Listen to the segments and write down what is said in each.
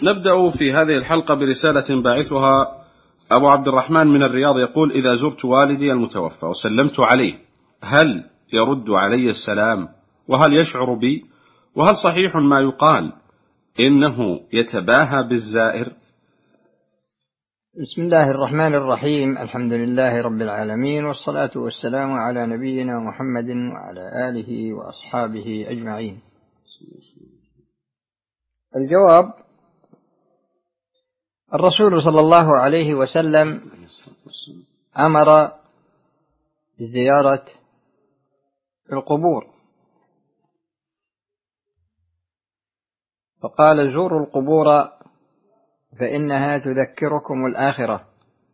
نبدأ في هذه الحلقة برسالة باعثها أبو عبد الرحمن من الرياض، يقول: إذا زرت والدي المتوفى وسلمت عليه هل يرد علي السلام؟ وهل يشعر بي؟ وهل صحيح ما يقال إنه يتباهى بالزائر؟ بسم الله الرحمن الرحيم. الحمد لله رب العالمين، والصلاة والسلام على نبينا محمد وعلى آله وأصحابه أجمعين. الجواب: الرسول صلى الله عليه وسلم أمر بزيارة القبور، فقال: زوروا القبور فإنها تذكركم الآخرة.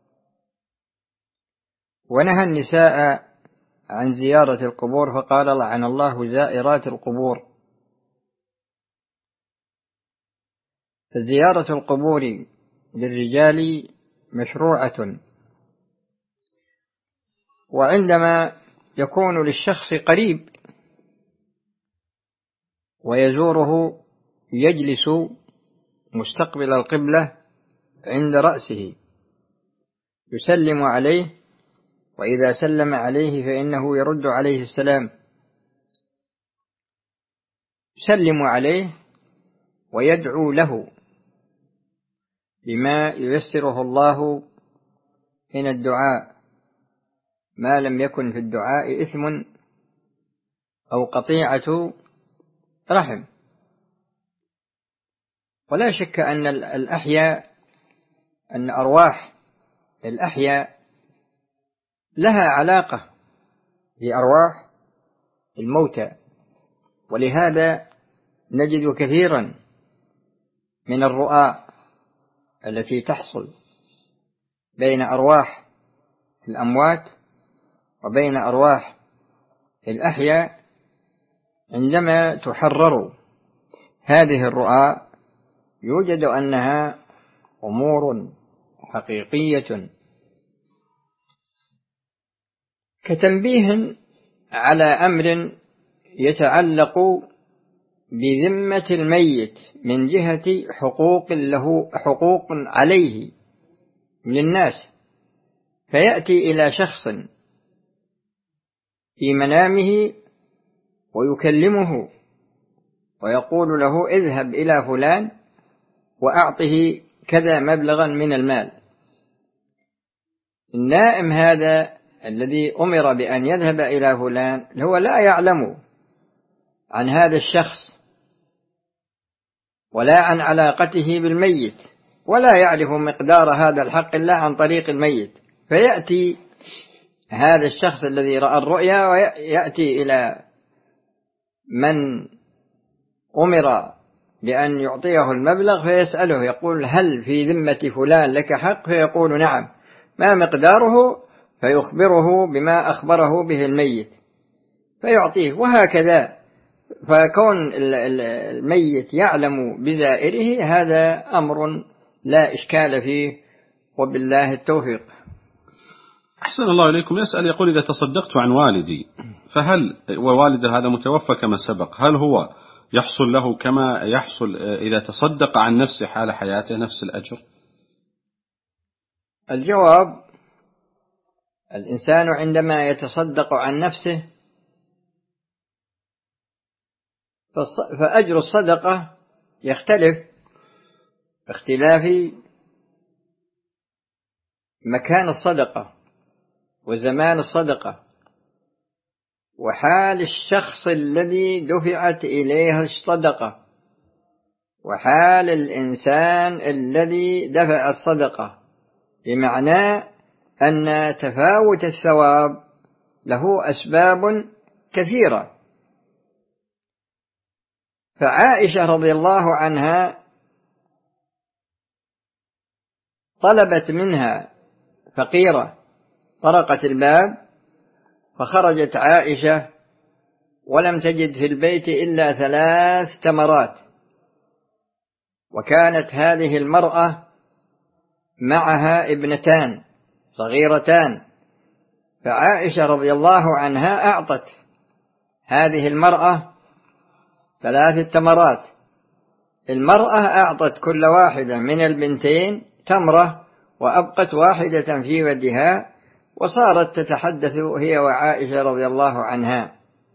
ونهى النساء عن زيارة القبور، فقال: لعن الله زائرات القبور. فزيارة القبور للرجال مشروعة، وعندما يكون للشخص قريب ويزوره يجلس مستقبل القبلة عند رأسه يسلم عليه، وإذا سلم عليه فإنه يرد عليه السلام، يسلم عليه ويدعو له بما ييسره الله من الدعاء، ما لم يكن في الدعاء إثم أو قطيعة رحم. ولا شك أن أرواح الأحياء لها علاقة بأرواح الموتى، ولهذا نجد كثيرا من الرؤى التي تحصل بين أرواح الأموات وبين أرواح الأحياء. عندما تحرر هذه الرؤى يوجد أنها أمور حقيقية، كتنبيه على أمر يتعلق بذمة الميت من جهة حقوق عليه للناس، فيأتي إلى شخص في منامه ويكلمه ويقول له: اذهب إلى فلان وأعطه كذا مبلغا من المال. النائم هذا الذي أمر بأن يذهب إلى فلان هو لا يعلم عن هذا الشخص ولا عن علاقته بالميت، ولا يعرف مقدار هذا الحق إلا عن طريق الميت، فيأتي هذا الشخص الذي رأى الرؤيا ويأتي إلى من أمر بأن يعطيه المبلغ فيسأله، يقول: هل في ذمة فلان لك حق؟ فيقول: نعم. ما مقداره؟ فيخبره بما أخبره به الميت فيعطيه، وهكذا. فكون الميت يعلم بزائره هذا أمر لا إشكال فيه، وبالله التوفيق. أحسن الله إليكم. يسأل يقول: إذا تصدقت عن والدي فهل ووالد هذا متوفى كما سبق، هل هو يحصل له كما يحصل إذا تصدق عن نفسه حال حياته نفس الأجر؟ الجواب: الإنسان عندما يتصدق عن نفسه فأجر الصدقة يختلف باختلاف مكان الصدقة وزمان الصدقة وحال الشخص الذي دفعت إليه الصدقة وحال الإنسان الذي دفع الصدقة، بمعنى أن تفاوت الثواب له أسباب كثيرة. فعائشة رضي الله عنها طلبت منها فقيرة، طرقت الباب فخرجت عائشة ولم تجد في البيت إلا 3 تمرات، وكانت هذه المرأة معها ابنتان صغيرتان، فعائشة رضي الله عنها أعطت هذه المرأة 3 تمرات، المرأة أعطت كل واحدة من البنتين تمرة وأبقت واحدة في يدها، وصارت تتحدث هي وعائشة رضي الله عنها.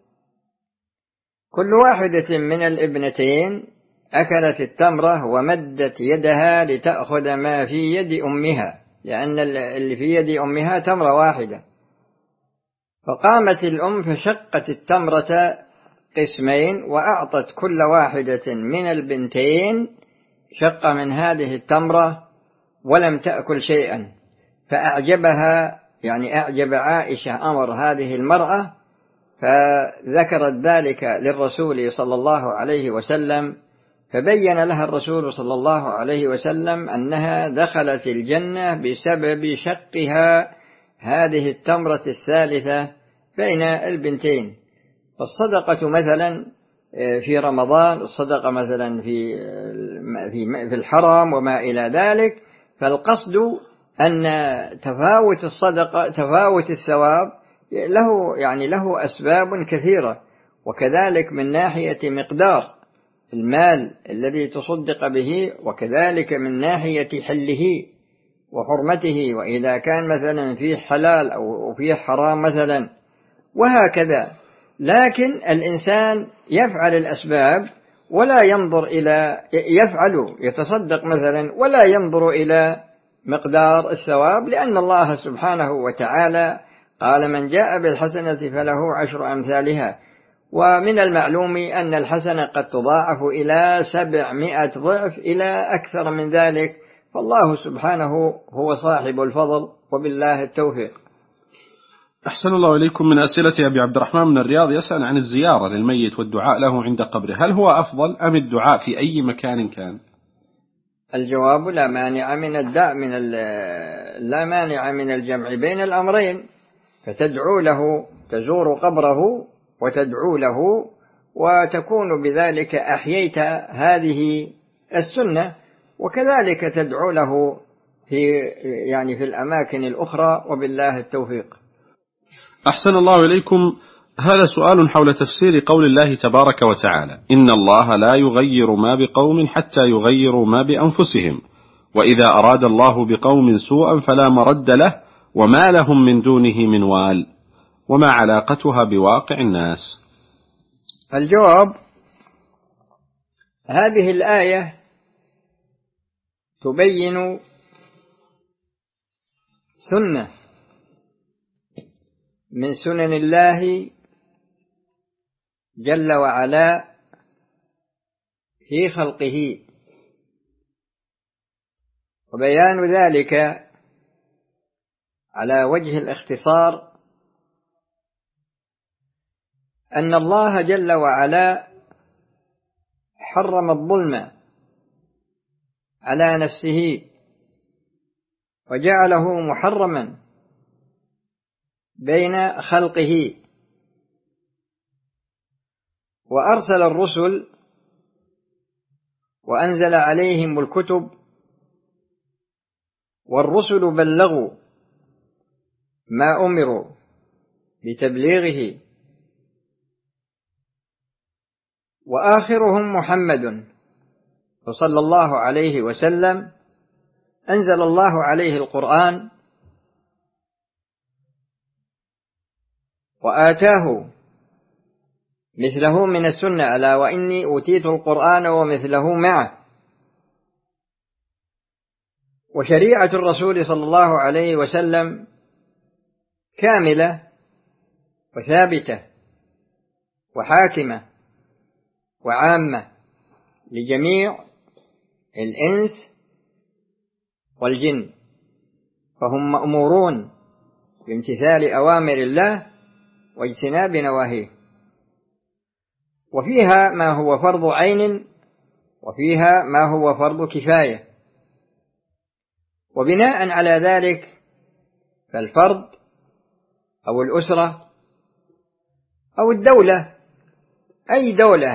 كل واحدة من الابنتين أكلت التمرة ومدت يدها لتأخذ ما في يد أمها، لأن اللي في يد أمها تمرة واحدة. فقامت الأم فشقت التمرة قسمين وأعطت كل واحدة من البنتين شق من هذه التمرة ولم تأكل شيئا. فأعجبها، يعني أعجب عائشة أمر هذه المرأة، فذكرت ذلك للرسول صلى الله عليه وسلم، فبين لها الرسول صلى الله عليه وسلم أنها دخلت الجنة بسبب شقها هذه التمرة الثالثة بين البنتين. فالصدقة مثلا في رمضان، الصدقة مثلا في الحرم وما إلى ذلك، فالقصد أن تفاوت الثواب له أسباب كثيرة، وكذلك من ناحية مقدار المال الذي تصدق به، وكذلك من ناحية حله وحرمته، وإذا كان مثلا فيه حلال أو فيه حرام مثلا، وهكذا. لكن الإنسان يفعل الأسباب ولا ينظر يتصدق مثلا ولا ينظر إلى مقدار الثواب، لأن الله سبحانه وتعالى قال: من جاء بالحسنة فله 10 أمثالها. ومن المعلوم أن الحسنة قد تضاعف إلى 700 ضعف إلى أكثر من ذلك، فالله سبحانه هو صاحب الفضل، وبالله التوفيق. أحسن الله إليكم. من أسئلة أبي عبد الرحمن من الرياض يسأل عن الزيارة للميت والدعاء له عند قبره، هل هو أفضل أم الدعاء في أي مكان كان؟ الجواب: لا مانع من الجمع بين الأمرين، فتدعو له، تزور قبره وتدعو له، وتكون بذلك أحييت هذه السنة، وكذلك تدعو له في الأماكن الأخرى، وبالله التوفيق. أحسن الله إليكم. هذا سؤال حول تفسير قول الله تبارك وتعالى: إن الله لا يغير ما بقوم حتى يغيروا ما بأنفسهم، وإذا أراد الله بقوم سوءا فلا مرد له وما لهم من دونه من وال. وما علاقتها بواقع الناس؟ الجواب: هذه الآية تبين سنة من سنن الله جل وعلا في خلقه، وبيان ذلك على وجه الاختصار أن الله جل وعلا حرم الظلم على نفسه وجعله محرما بين خلقه، وأرسل الرسل وأنزل عليهم الكتب، والرسل بلغوا ما أمروا بتبليغه، وآخرهم محمد صلى الله عليه وسلم أنزل الله عليه القرآن وآتاه مثله من السنة: ألا وإني أوتيت القرآن ومثله معه. وشريعة الرسول صلى الله عليه وسلم كاملة وثابتة وحاكمة وعامة لجميع الإنس والجن، فهم مأمورون بامتثال أوامر الله واجتناب نواهيه، وفيها ما هو فرض عين وفيها ما هو فرض كفاية. وبناء على ذلك فالفرد أو الأسرة أو الدولة، أي دولة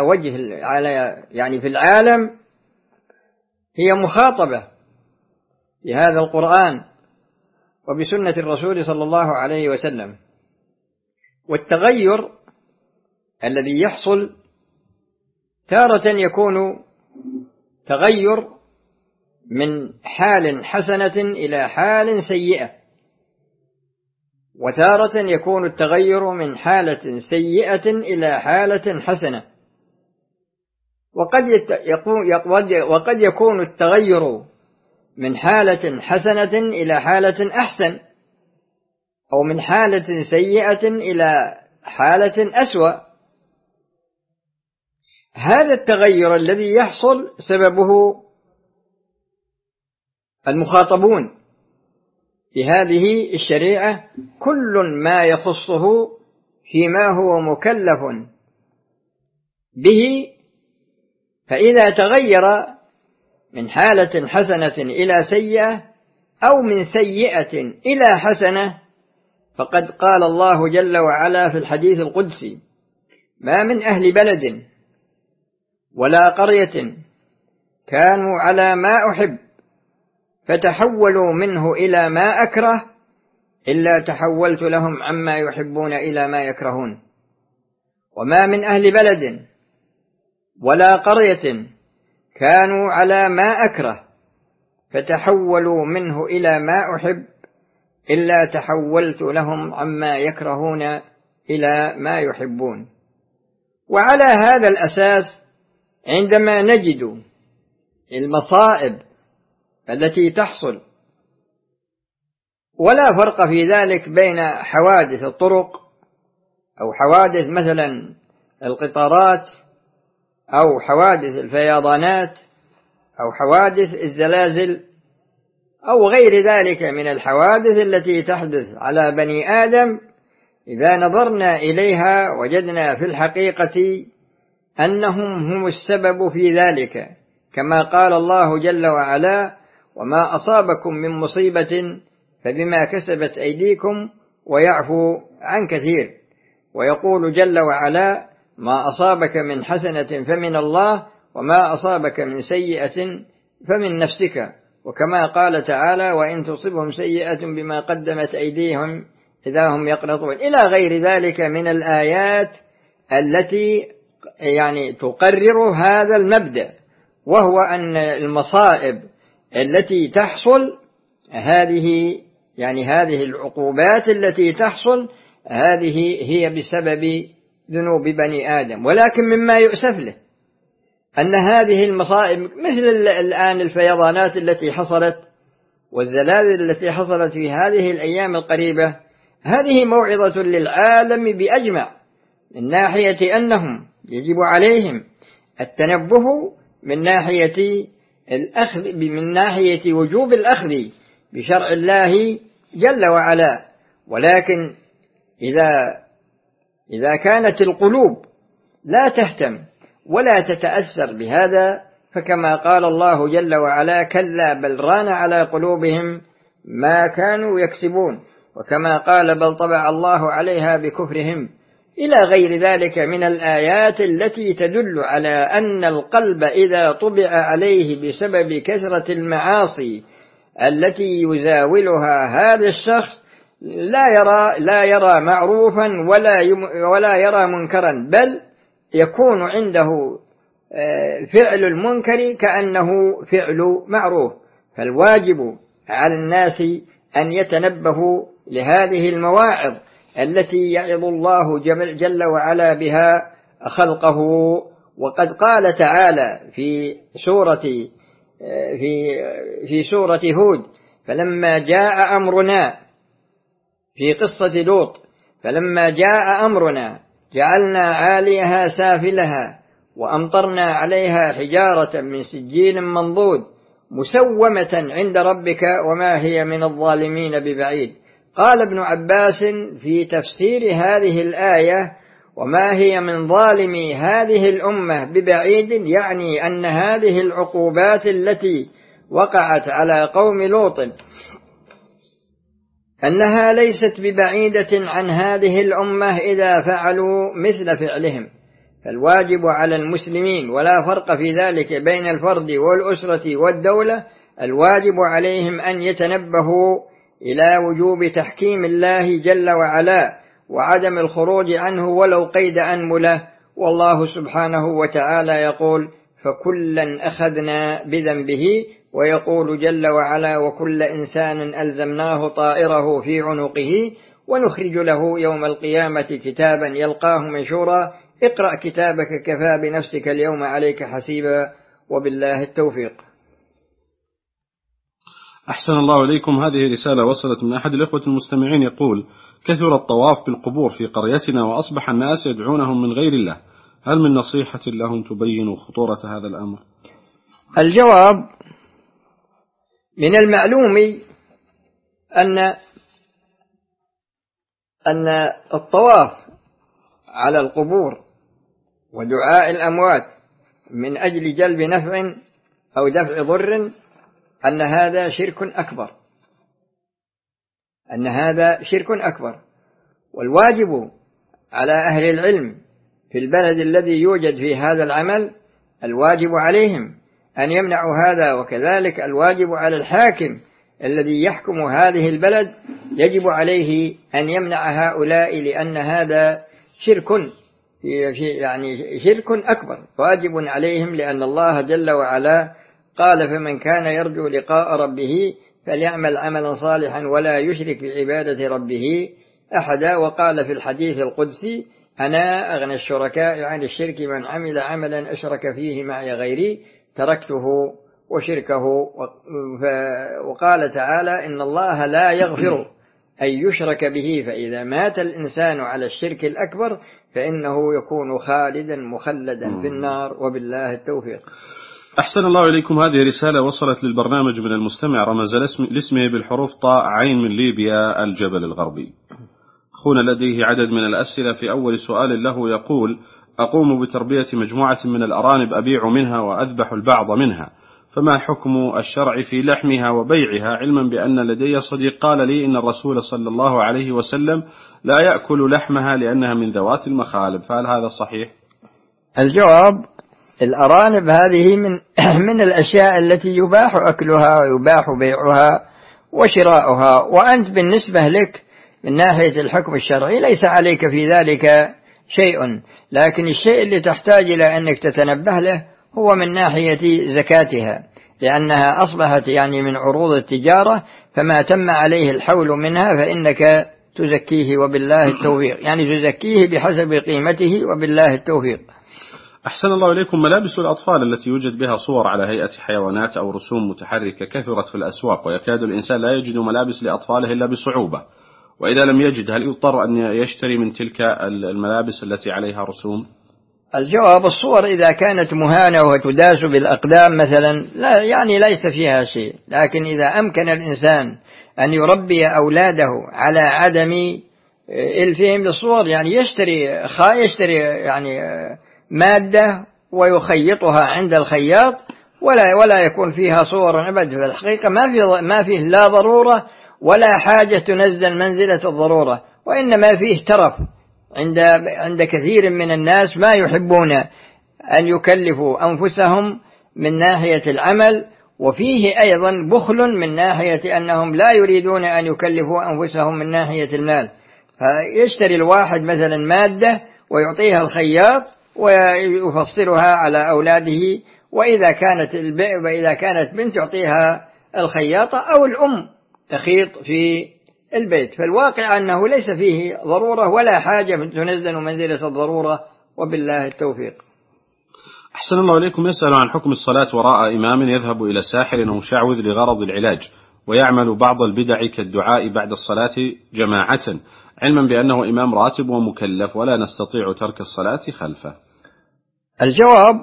في العالم، هي مخاطبة بهذا القرآن وبسنة الرسول صلى الله عليه وسلم. والتغير الذي يحصل تارة يكون تغير من حال حسنة إلى حال سيئة، وتارة يكون التغير من حالة سيئة إلى حالة حسنة، وقد يكون التغير من حالة حسنة إلى حالة أحسن، أو من حالة سيئة إلى حالة أسوأ. هذا التغير الذي يحصل سببه المخاطبون في هذه الشريعة، كل ما يخصه فيما هو مكلف به، فإذا تغير من حالة حسنة إلى سيئة أو من سيئة إلى حسنة، فقد قال الله جل وعلا في الحديث القدسي: ما من أهل بلد ولا قرية كانوا على ما أحب فتحولوا منه إلى ما أكره إلا تحولت لهم عما يحبون إلى ما يكرهون. وما من أهل بلد ولا قرية كانوا على ما أكره فتحولوا منه إلى ما أحب إلا تحولت لهم عما يكرهون إلى ما يحبون. وعلى هذا الأساس عندما نجد المصائب التي تحصل، ولا فرق في ذلك بين حوادث الطرق أو حوادث مثلا القطارات أو حوادث الفيضانات أو حوادث الزلازل أو غير ذلك من الحوادث التي تحدث على بني آدم، إذا نظرنا إليها وجدنا في الحقيقة أنهم هم السبب في ذلك، كما قال الله جل وعلا: وما أصابكم من مصيبة فبما كسبت أيديكم ويعفو عن كثير. ويقول جل وعلا: ما أصابك من حسنة فمن الله وما أصابك من سيئة فمن نفسك. وكما قال تعالى: وإن تصبهم سيئة بما قدمت أيديهم إذا هم يقنطون، إلى غير ذلك من الآيات التي تقرر هذا المبدأ، وهو أن المصائب التي تحصل هذه العقوبات التي تحصل هذه هي بسبب ذنوب بني آدم. ولكن مما يؤسف له أن هذه المصائب مثل الآن الفيضانات التي حصلت والزلازل التي حصلت في هذه الأيام القريبة، هذه موعظة للعالم بأجمع، من ناحية أنهم يجب عليهم التنبه من ناحية وجوب الأخذ بشرع الله جل وعلا. ولكن إذا كانت القلوب لا تهتم ولا تتأثر بهذا، فكما قال الله جل وعلا: كلا بل ران على قلوبهم ما كانوا يكسبون. وكما قال: بل طبع الله عليها بكفرهم، إلى غير ذلك من الآيات التي تدل على أن القلب إذا طبع عليه بسبب كثرة المعاصي التي يزاولها هذا الشخص لا يرى معروفا ولا يرى منكرا، بل يكون عنده فعل المنكر كأنه فعل معروف. فالواجب على الناس أن يتنبهوا لهذه المواعظ التي يعظ الله جل وعلا بها خلقه. وقد قال تعالى في سورة هود: فلما جاء أمرنا، في قصة لوط: فلما جاء أمرنا جعلنا عاليها سافلها وأمطرنا عليها حجارة من سجيل منضود مسومة عند ربك وما هي من الظالمين ببعيد. قال ابن عباس في تفسير هذه الآية: وما هي من ظالمي هذه الأمة ببعيد، يعني أن هذه العقوبات التي وقعت على قوم لوط أنها ليست ببعيدة عن هذه الأمة إذا فعلوا مثل فعلهم. فالواجب على المسلمين، ولا فرق في ذلك بين الفرد والأسرة والدولة، الواجب عليهم أن يتنبهوا إلى وجوب تحكيم الله جل وعلا وعدم الخروج عنه ولو قيد أنملة. والله سبحانه وتعالى يقول: فكلا أخذنا بذنبه. ويقول جل وعلا: وكل إنسان ألزمناه طائره في عنقه ونخرج له يوم القيامة كتابا يلقاه منشورا اقرأ كتابك كفى بنفسك اليوم عليك حسيبا وبالله التوفيق. أحسن الله إليكم. هذه رسالة وصلت من أحد الإخوة المستمعين يقول: كثر الطواف بالقبور في قريتنا وأصبح الناس يدعونهم من غير الله، هل من نصيحة لهم تبين خطورة هذا الأمر؟ الجواب: من المعلوم أن الطواف على القبور ودعاء الأموات من أجل جلب نفع أو دفع ضر أن هذا شرك أكبر، والواجب على أهل العلم في البلد الذي يوجد في هذا العمل الواجب عليهم أن يمنعوا هذا، وكذلك الواجب على الحاكم الذي يحكم هذه البلد يجب عليه أن يمنع هؤلاء، لأن هذا شرك أكبر واجب عليهم، لأن الله جل وعلا قال: فمن كان يرجو لقاء ربه فليعمل عملا صالحا ولا يشرك بعبادة ربه أحدا. وقال في الحديث القدسي: أنا أغنى الشركاء عن الشرك من عمل عملا أشرك فيه معي غيري تركته وشركه. وقال تعالى: إن الله لا يغفر أن يشرك به، فإذا مات الإنسان على الشرك الأكبر فإنه يكون خالدا مخلدا في النار وبالله التوفيق. أحسن الله إليكم. هذه رسالة وصلت للبرنامج من المستمع رمز لاسمه بالحروف طاء عين من ليبيا الجبل الغربي. أخونا لديه عدد من الأسئلة. في أول سؤال له يقول: أقوم بتربية مجموعة من الأرانب أبيع منها وأذبح البعض منها، فما حكم الشرع في لحمها وبيعها، علما بأن لدي صديق قال لي إن الرسول صلى الله عليه وسلم لا يأكل لحمها لأنها من ذوات المخالب، فهل هذا صحيح؟ الجواب: الأرانب هذه من الأشياء التي يباح أكلها ويباح بيعها وشراؤها، وأنت بالنسبة لك من ناحية الحكم الشرعي ليس عليك في ذلك شيء، لكن الشيء اللي تحتاج إلى أنك تتنبه له هو من ناحية زكاتها، لأنها أصبحت من عروض التجارة، فما تم عليه الحول منها فإنك تزكيه وبالله التوفيق، تزكيه بحسب قيمته وبالله التوفيق. أحسن الله إليكم. ملابس الأطفال التي يوجد بها صور على هيئة حيوانات أو رسوم متحركة كثرت في الأسواق، ويكاد الإنسان لا يجد ملابس لأطفاله إلا بصعوبة، وإذا لم يجد هل يضطر أن يشتري من تلك الملابس التي عليها رسوم؟ الجواب: الصور إذا كانت مهانة وتداس بالأقدام مثلا ليس فيها شيء، لكن إذا أمكن الإنسان أن يربي أولاده على عدم إلفهم للصور، يشتري مادة ويخيطها عند الخياط ولا يكون فيها صور أبدا. في الحقيقة ما فيه لا ضرورة ولا حاجة تنزل منزلة الضرورة، وإنما فيه ترف عند كثير من الناس ما يحبون أن يكلفوا أنفسهم من ناحية العمل، وفيه أيضا بخل من ناحية أنهم لا يريدون أن يكلفوا أنفسهم من ناحية المال، فيشتري الواحد مثلا مادة ويعطيها الخياط ويفصلها على أولاده، وإذا كانت بنت يعطيها الخياطة أو الأم تخيط في البيت. فالواقع أنه ليس فيه ضرورة ولا حاجة تنزل منزلة الضرورة وبالله التوفيق. أحسن الله إليكم. يسأل عن حكم الصلاة وراء إمام يذهب إلى ساحر أو مشعوذ لغرض العلاج ويعمل بعض البدع كالدعاء بعد الصلاة جماعة، علما بأنه إمام راتب ومكلف ولا نستطيع ترك الصلاة خلفه. الجواب: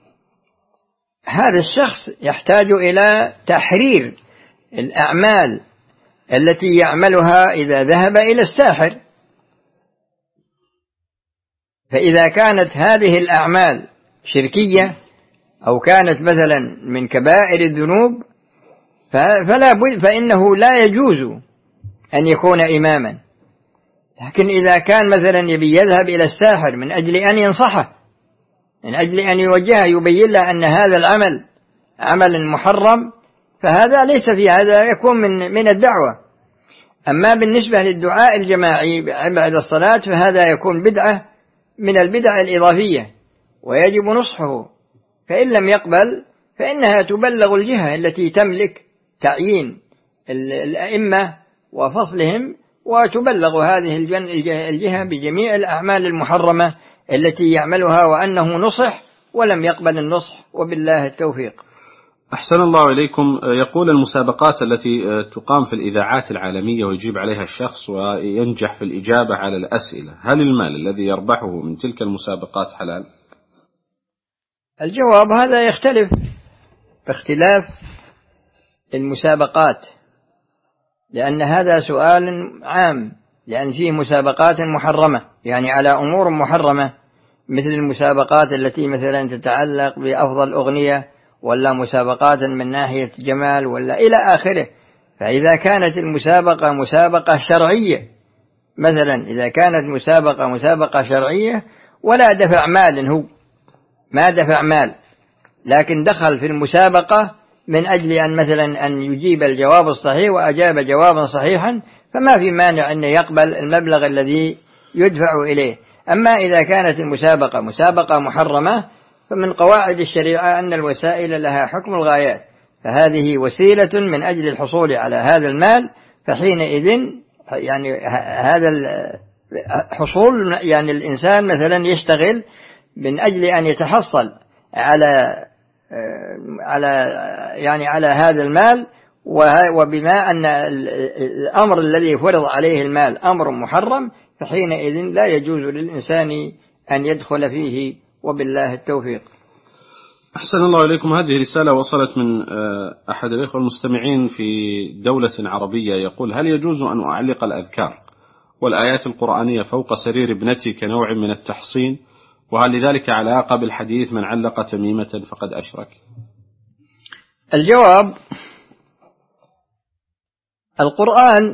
هذا الشخص يحتاج إلى تحرير الأعمال التي يعملها إذا ذهب إلى الساحر، فإذا كانت هذه الأعمال شركية أو كانت مثلا من كبائر الذنوب فإنه لا يجوز أن يكون إماما. لكن إذا كان مثلا يبي يذهب إلى الساحر من أجل أن ينصحه، من أجل أن يوجهه يبين له أن هذا العمل عمل محرم، فهذا ليس في هذا يكون من الدعوة. أما بالنسبة للدعاء الجماعي بعد الصلاة فهذا يكون بدعة من البدع الإضافية ويجب نصحه، فإن لم يقبل فإنها تبلغ الجهة التي تملك تعيين الأئمة وفصلهم، وتبلغ هذه الجهة بجميع الأعمال المحرمة التي يعملها وأنه نصح ولم يقبل النصح، وبالله التوفيق. أحسن الله إليكم. يقول المسابقات التي تقام في الإذاعات العالمية ويجيب عليها الشخص وينجح في الإجابة على الأسئلة، هل المال الذي يربحه من تلك المسابقات حلال؟ الجواب هذا يختلف باختلاف المسابقات، لأن هذا سؤال عام، لأن فيه مسابقات محرمة يعني على أمور محرمة، مثل المسابقات التي مثلا تتعلق بأفضل أغنية، ولا مسابقات من ناحية جمال، ولا إلى آخره. فإذا كانت المسابقة مسابقة شرعية، مثلا إذا كانت مسابقة شرعية ولا دفع مال، هو ما دفع مال لكن دخل في المسابقة من أجل أن مثلا أن يجيب الجواب الصحيح وأجاب جوابا صحيحا، فما في مانع أن يقبل المبلغ الذي يدفع إليه. أما إذا كانت المسابقة مسابقة محرمة، فمن قواعد الشريعة أن الوسائل لها حكم الغايات، فهذه وسيلة من أجل الحصول على هذا المال، فحينئذ يعني هذا الحصول يعني الإنسان مثلا يشتغل من أجل أن يتحصل على هذا المال، وبما أن الأمر الذي فرض عليه المال أمر محرم، فحينئذ لا يجوز للإنسان أن يدخل فيه، وبالله التوفيق. أحسن الله إليكم. هذه رسالة وصلت من أحد الإخوة المستمعين في دولة عربية، يقول: هل يجوز أن أعلق الأذكار والآيات القرآنية فوق سرير ابنتي كنوع من التحصين؟ وهل لذلك علاقة بالحديث من علق تميمة فقد أشرك؟ الجواب: القرآن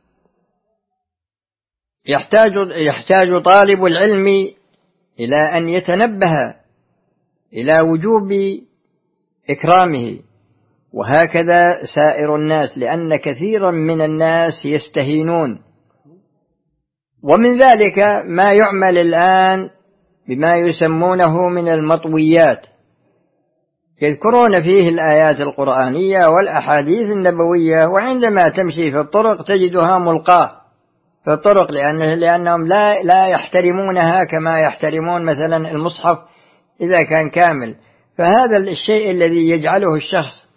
يحتاج طالب العلم إلى أن يتنبه إلى وجوب إكرامه، وهكذا سائر الناس، لأن كثيرا من الناس يستهينون. ومن ذلك ما يعمل الآن بما يسمونه من المطويات، يذكرون فيه الآيات القرآنية والأحاديث النبوية، وعندما تمشي في الطرق تجدها ملقاة في الطرق، لأنهم لا يحترمونها كما يحترمون مثلا المصحف إذا كان كامل. فهذا الشيء الذي يجعله الشخص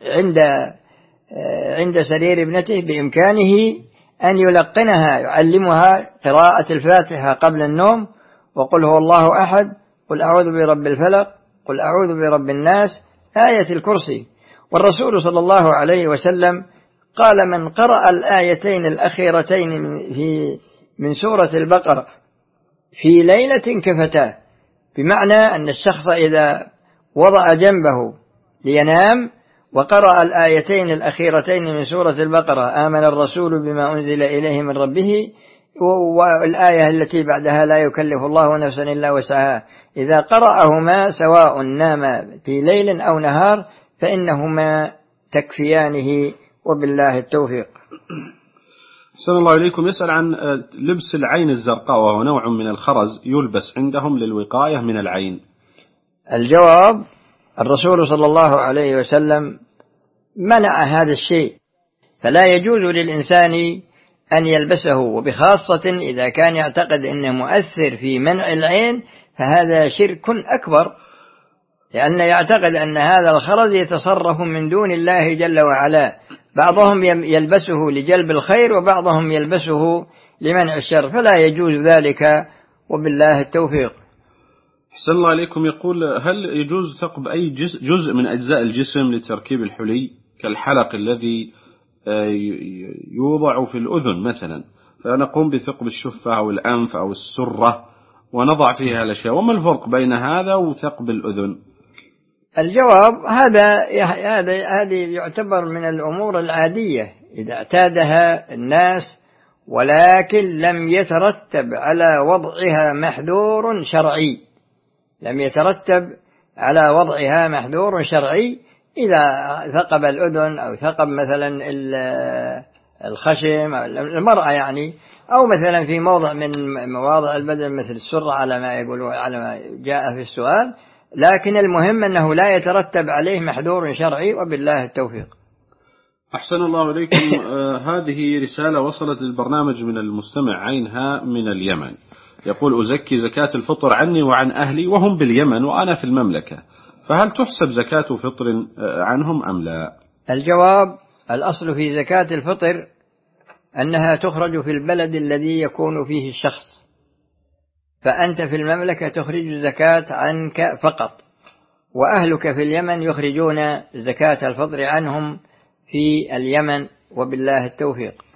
عند سرير ابنته بإمكانه أن يلقنها، يعلمها قراءة الفاتحة قبل النوم، وقل هو الله أحد، قل أعوذ برب الفلق، قل أعوذ برب الناس، آية الكرسي. والرسول صلى الله عليه وسلم قال: من قرأ الآيتين الأخيرتين من سورة البقرة في ليلة كفتاه، بمعنى أن الشخص إذا وضع جنبه لينام وقرأ الآيتين الأخيرتين من سورة البقرة، آمن الرسول بما أنزل إليه من ربه، والآية التي بعدها لا يكلف الله نفسا إلا وسعها، إذا قرأهما سواء نام في ليل أو نهار فإنهما تكفيانه، وبالله التوفيق. أحسن الله إليكم. يسأل عن لبس العين الزرقاء، وهو نوع من الخرز يلبس عندهم للوقاية من العين. الجواب: الرسول صلى الله عليه وسلم منع هذا الشيء، فلا يجوز للإنسان أن يلبسه، وبخاصة إذا كان يعتقد أنه مؤثر في منع العين، فهذا شرك أكبر، لأنه يعتقد أن هذا الخرز يتصرف من دون الله جل وعلا، بعضهم يلبسه لجلب الخير وبعضهم يلبسه لمنع الشر، فلا يجوز ذلك، وبالله التوفيق. أحسن الله عليكم. يقول: هل يجوز ثقب أي جزء من أجزاء الجسم لتركيب الحلي كالحلق الذي يوضع في الأذن مثلا، فنقوم بثقب الشفة أو الأنف أو السرة ونضع فيها الأشياء، وما الفرق بين هذا وثقب الأذن؟ الجواب: هذا يعتبر من الأمور العادية إذا اعتادها الناس، ولكن لم يترتب على وضعها محذور شرعي، إذا ثقب الأذن أو ثقب مثلا الخشم المرأة يعني، أو مثلا في موضع من مواضع البدن مثل السرة على ما يقولوا، على ما جاء في السؤال، لكن المهم أنه لا يترتب عليه محذور شرعي، وبالله التوفيق. أحسن الله إليكم. هذه رسالة وصلت للبرنامج من المستمع عينها من اليمن، يقول: أزكي زكاة الفطر عني وعن أهلي وهم باليمن وأنا في المملكة، فهل تحسب زكاة فطر عنهم أم لا؟ الجواب: الأصل في زكاة الفطر أنها تخرج في البلد الذي يكون فيه الشخص، فأنت في المملكة تخرج زكاة عنك فقط، وأهلك في اليمن يخرجون زكاة الفطر عنهم في اليمن، وبالله التوفيق.